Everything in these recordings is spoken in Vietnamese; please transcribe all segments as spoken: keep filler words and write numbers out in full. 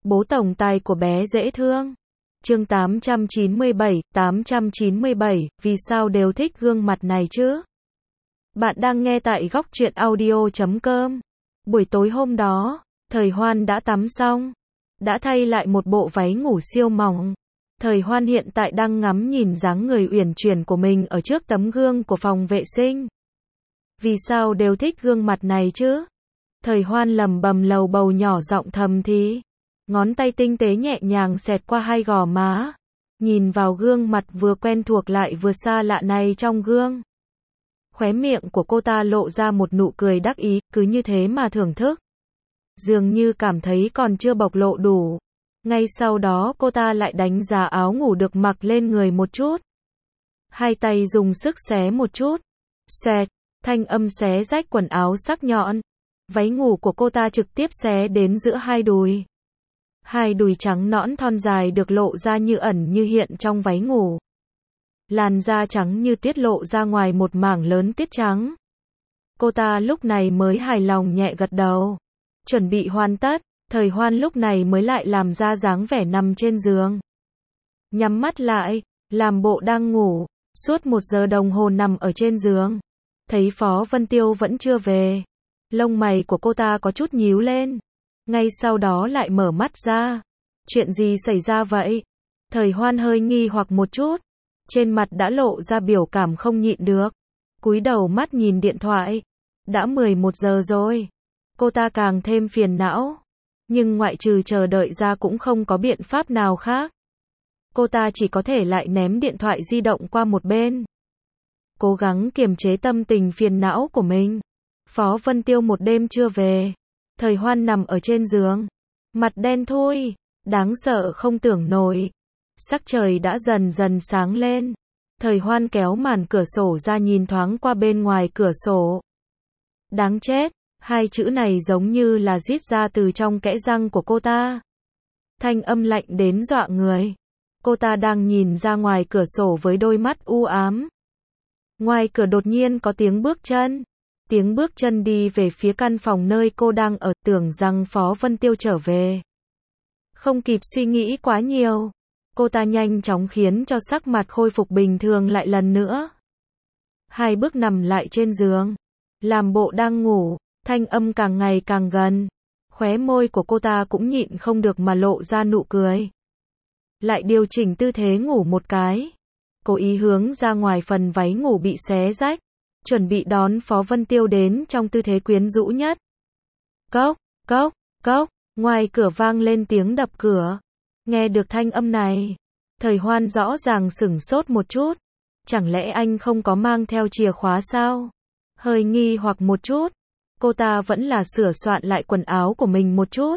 Bố tổng tài của bé dễ thương. Chương tám trăm chín mươi bảy, tám trăm chín mươi bảy, vì sao đều thích gương mặt này chứ? Bạn đang nghe tại góc truyện audio chấm com. Buổi tối hôm đó, Thời Hoan đã tắm xong, đã thay lại một bộ váy ngủ siêu mỏng. Thời Hoan hiện tại đang ngắm nhìn dáng người uyển chuyển của mình ở trước tấm gương của phòng vệ sinh. Vì sao đều thích gương mặt này chứ? Thời Hoan lẩm bẩm lầu bầu nhỏ giọng thầm thì. Ngón tay tinh tế nhẹ nhàng xẹt qua hai gò má. Nhìn vào gương mặt vừa quen thuộc lại vừa xa lạ này trong gương. Khóe miệng của cô ta lộ ra một nụ cười đắc ý, cứ như thế mà thưởng thức. Dường như cảm thấy còn chưa bộc lộ đủ. Ngay sau đó cô ta lại đánh giá áo ngủ được mặc lên người một chút. Hai tay dùng sức xé một chút. Xoẹt, thanh âm xé rách quần áo sắc nhọn. Váy ngủ của cô ta trực tiếp xé đến giữa hai đùi. Hai đùi trắng nõn thon dài được lộ ra như ẩn như hiện trong váy ngủ. Làn da trắng như tiết lộ ra ngoài một mảng lớn tiết trắng. Cô ta lúc này mới hài lòng nhẹ gật đầu. Chuẩn bị hoàn tất, Thời Hoan lúc này mới lại làm ra dáng vẻ nằm trên giường. Nhắm mắt lại, làm bộ đang ngủ, suốt một giờ đồng hồ nằm ở trên giường. Thấy Phó Vân Tiêu vẫn chưa về. Lông mày của cô ta có chút nhíu lên. Ngay sau đó lại mở mắt ra. Chuyện gì xảy ra vậy? Thời Hoan hơi nghi hoặc một chút. Trên mặt đã lộ ra biểu cảm không nhịn được. Cúi đầu mắt nhìn điện thoại. Đã mười một giờ rồi. Cô ta càng thêm phiền não. Nhưng ngoại trừ chờ đợi ra cũng không có biện pháp nào khác. Cô ta chỉ có thể lại ném điện thoại di động qua một bên. Cố gắng kiềm chế tâm tình phiền não của mình. Phó Vân Tiêu một đêm chưa về. Thời Hoan nằm ở trên giường. Mặt đen thui. Đáng sợ không tưởng nổi. Sắc trời đã dần dần sáng lên. Thời Hoan kéo màn cửa sổ ra nhìn thoáng qua bên ngoài cửa sổ. Đáng chết. Hai chữ này giống như là rít ra từ trong kẽ răng của cô ta. Thanh âm lạnh đến dọa người. Cô ta đang nhìn ra ngoài cửa sổ với đôi mắt u ám. Ngoài cửa đột nhiên có tiếng bước chân. Tiếng bước chân đi về phía căn phòng nơi cô đang ở, tưởng rằng Phó Vân Tiêu trở về. Không kịp suy nghĩ quá nhiều. Cô ta nhanh chóng khiến cho sắc mặt khôi phục bình thường lại lần nữa. Hai bước nằm lại trên giường. Làm bộ đang ngủ, thanh âm càng ngày càng gần. Khóe môi của cô ta cũng nhịn không được mà lộ ra nụ cười. Lại điều chỉnh tư thế ngủ một cái. Cố ý hướng ra ngoài phần váy ngủ bị xé rách. Chuẩn bị đón Phó Vân Tiêu đến trong tư thế quyến rũ nhất. Cốc, cốc, cốc, ngoài cửa vang lên tiếng đập cửa. Nghe được thanh âm này, Thời Hoan rõ ràng sửng sốt một chút. Chẳng lẽ anh không có mang theo chìa khóa sao? Hơi nghi hoặc một chút, cô ta vẫn là sửa soạn lại quần áo của mình một chút.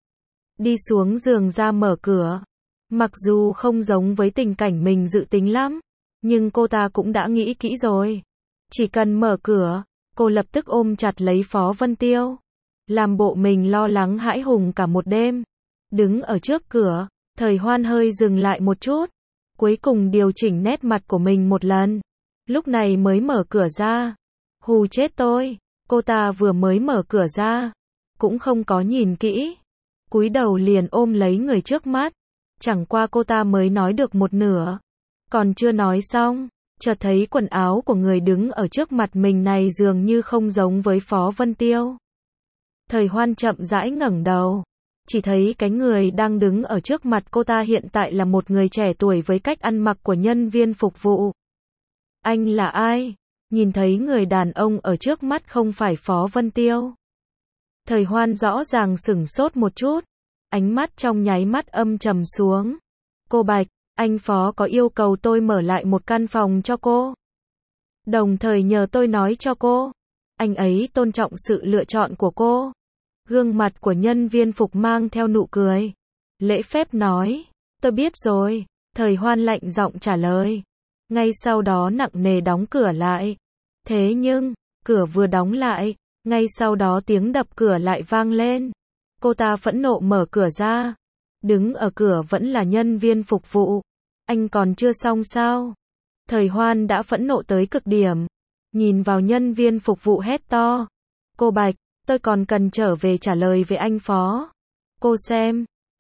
Đi xuống giường ra mở cửa. Mặc dù không giống với tình cảnh mình dự tính lắm, nhưng cô ta cũng đã nghĩ kỹ rồi. Chỉ cần mở cửa, cô lập tức ôm chặt lấy Phó Vân Tiêu. Làm bộ mình lo lắng hãi hùng cả một đêm. Đứng ở trước cửa, Thời Hoan hơi dừng lại một chút. Cuối cùng điều chỉnh nét mặt của mình một lần. Lúc này mới mở cửa ra. Hù chết tôi. Cô ta vừa mới mở cửa ra. Cũng không có nhìn kỹ. Cúi đầu liền ôm lấy người trước mắt. Chẳng qua cô ta mới nói được một nửa. Còn chưa nói xong. Chợt thấy quần áo của người đứng ở trước mặt mình này dường như không giống với Phó Vân Tiêu. Thời Hoan chậm rãi ngẩng đầu. Chỉ thấy cái người đang đứng ở trước mặt cô ta hiện tại là một người trẻ tuổi với cách ăn mặc của nhân viên phục vụ. Anh là ai? Nhìn thấy người đàn ông ở trước mắt không phải Phó Vân Tiêu. Thời Hoan rõ ràng sửng sốt một chút. Ánh mắt trong nháy mắt âm trầm xuống. Cô Bạch, anh Phó có yêu cầu tôi mở lại một căn phòng cho cô. Đồng thời nhờ tôi nói cho cô. Anh ấy tôn trọng sự lựa chọn của cô. Gương mặt của nhân viên phục mang theo nụ cười. Lễ phép nói. Tôi biết rồi. Thời Hoan lạnh giọng trả lời. Ngay sau đó nặng nề đóng cửa lại. Thế nhưng, cửa vừa đóng lại, ngay sau đó tiếng đập cửa lại vang lên. Cô ta phẫn nộ mở cửa ra. Đứng ở cửa vẫn là nhân viên phục vụ. Anh còn chưa xong sao? Thời Hoan đã phẫn nộ tới cực điểm. Nhìn vào nhân viên phục vụ hét to. Cô Bạch, tôi còn cần trở về trả lời về anh Phó. Cô xem,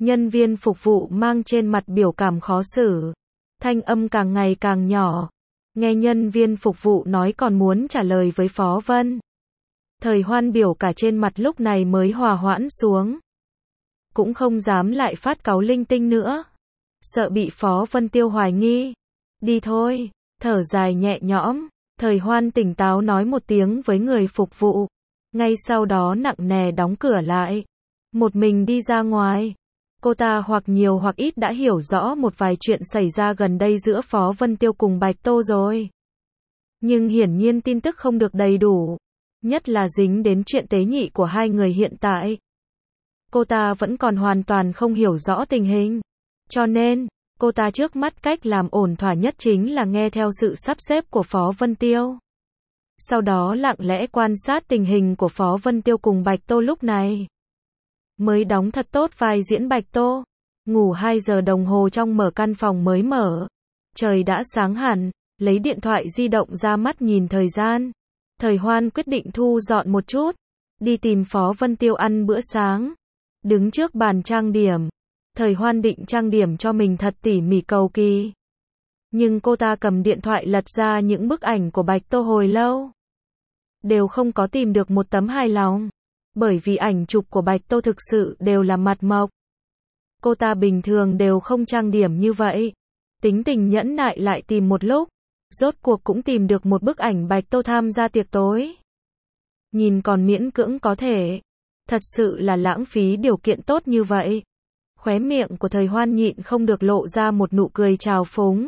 Nhân viên phục vụ mang trên mặt biểu cảm khó xử. Thanh âm càng ngày càng nhỏ. Nghe nhân viên phục vụ nói còn muốn trả lời với Phó Vân. Thời Hoan biểu cả trên mặt lúc này mới hòa hoãn xuống. Cũng không dám lại phát cáu linh tinh nữa. Sợ bị Phó Vân Tiêu hoài nghi. Đi thôi, thở dài nhẹ nhõm. Thời Hoan tỉnh táo nói một tiếng với người phục vụ. Ngay sau đó nặng nề đóng cửa lại. Một mình đi ra ngoài. Cô ta hoặc nhiều hoặc ít đã hiểu rõ một vài chuyện xảy ra gần đây giữa Phó Vân Tiêu cùng Bạch Tô rồi. Nhưng hiển nhiên tin tức không được đầy đủ. Nhất là dính đến chuyện tế nhị của hai người hiện tại. Cô ta vẫn còn hoàn toàn không hiểu rõ tình hình. Cho nên, cô ta trước mắt cách làm ổn thỏa nhất chính là nghe theo sự sắp xếp của Phó Vân Tiêu. Sau đó lặng lẽ quan sát tình hình của Phó Vân Tiêu cùng Bạch Tô lúc này. Mới đóng thật tốt vai diễn Bạch Tô. Ngủ hai giờ đồng hồ trong mở căn phòng mới mở. Trời đã sáng hẳn, lấy điện thoại di động ra mắt nhìn thời gian. Thời Hoan quyết định thu dọn một chút. Đi tìm Phó Vân Tiêu ăn bữa sáng. Đứng trước bàn trang điểm. Thời Hoan định trang điểm cho mình thật tỉ mỉ cầu kỳ. Nhưng cô ta cầm điện thoại lật ra những bức ảnh của Bạch Tô hồi lâu. Đều không có tìm được một tấm hài lòng. Bởi vì ảnh chụp của Bạch Tô thực sự đều là mặt mộc. Cô ta bình thường đều không trang điểm như vậy. Tính tình nhẫn nại lại tìm một lúc. Rốt cuộc cũng tìm được một bức ảnh Bạch Tô tham gia tiệc tối. Nhìn còn miễn cưỡng có thể. Thật sự là lãng phí điều kiện tốt như vậy. Khóe miệng của Thời Hoan nhịn không được lộ ra một nụ cười trào phúng.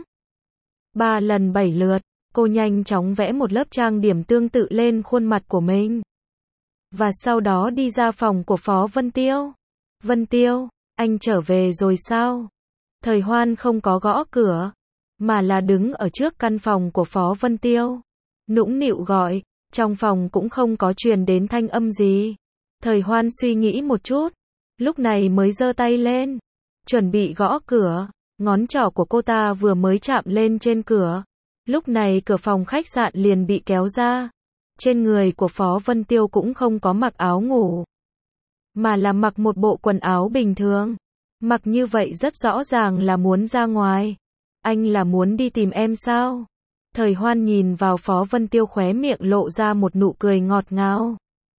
Ba lần bảy lượt, cô nhanh chóng vẽ một lớp trang điểm tương tự lên khuôn mặt của mình. Và sau đó đi ra phòng của Phó Vân Tiêu. Vân Tiêu, anh trở về rồi sao? Thời Hoan không có gõ cửa, mà là đứng ở trước căn phòng của Phó Vân Tiêu. Nũng nịu gọi, trong phòng cũng không có truyền đến thanh âm gì. Thời Hoan suy nghĩ một chút, lúc này mới giơ tay lên, chuẩn bị gõ cửa. Ngón trỏ của cô ta vừa mới chạm lên trên cửa. Lúc này cửa phòng khách sạn liền bị kéo ra. Trên người của Phó Vân Tiêu cũng không có mặc áo ngủ, mà là mặc một bộ quần áo bình thường. Mặc như vậy rất rõ ràng là muốn ra ngoài. Anh là muốn đi tìm em sao? Thời Hoan nhìn vào Phó Vân Tiêu, khóe miệng lộ ra một nụ cười ngọt ngào.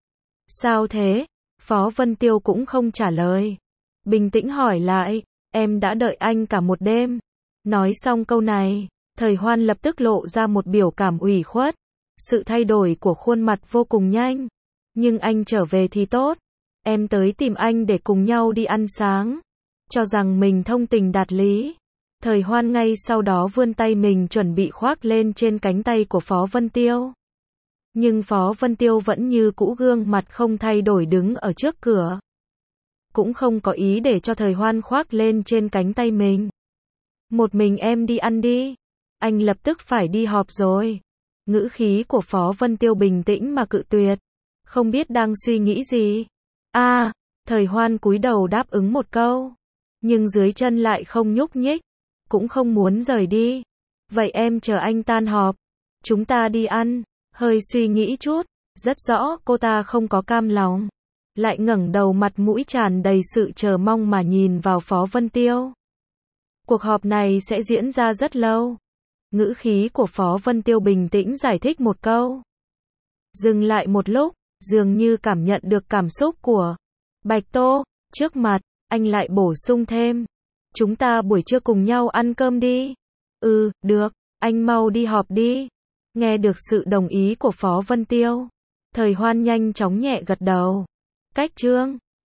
Sao thế? Phó Vân Tiêu cũng không trả lời. Bình tĩnh hỏi lại, em đã đợi anh cả một đêm. Nói xong câu này, Thời Hoan lập tức lộ ra một biểu cảm ủy khuất. Sự thay đổi của khuôn mặt vô cùng nhanh. Nhưng anh trở về thì tốt. Em tới tìm anh để cùng nhau đi ăn sáng. Cho rằng mình thông tình đạt lý. Thời Hoan ngay sau đó vươn tay mình chuẩn bị khoác lên trên cánh tay của Phó Vân Tiêu. Nhưng Phó Vân Tiêu vẫn như cũ gương mặt không thay đổi đứng ở trước cửa. Cũng không có ý để cho Thời Hoan khoác lên trên cánh tay mình. Một mình em đi ăn đi. Anh lập tức phải đi họp rồi. Ngữ khí của Phó Vân Tiêu bình tĩnh mà cự tuyệt. Không biết đang suy nghĩ gì. À, Thời Hoan cúi đầu đáp ứng một câu. Nhưng dưới chân lại không nhúc nhích. Cũng không muốn rời đi. Vậy em chờ anh tan họp. Chúng ta đi ăn. Hơi suy nghĩ chút. Rất rõ cô ta không có cam lòng. Lại ngẩng đầu, mặt mũi tràn đầy sự chờ mong mà nhìn vào Phó Vân Tiêu. Cuộc họp này sẽ diễn ra rất lâu. Ngữ khí của Phó Vân Tiêu bình tĩnh giải thích một câu. Dừng lại một lúc, dường như cảm nhận được cảm xúc của Bạch Tô. Trước mặt, anh lại bổ sung thêm. Chúng ta buổi trưa cùng nhau ăn cơm đi. Ừ, được, anh mau đi họp đi. Nghe được sự đồng ý của Phó Vân Tiêu, Thời Hoan nhanh chóng nhẹ gật đầu. Cách chương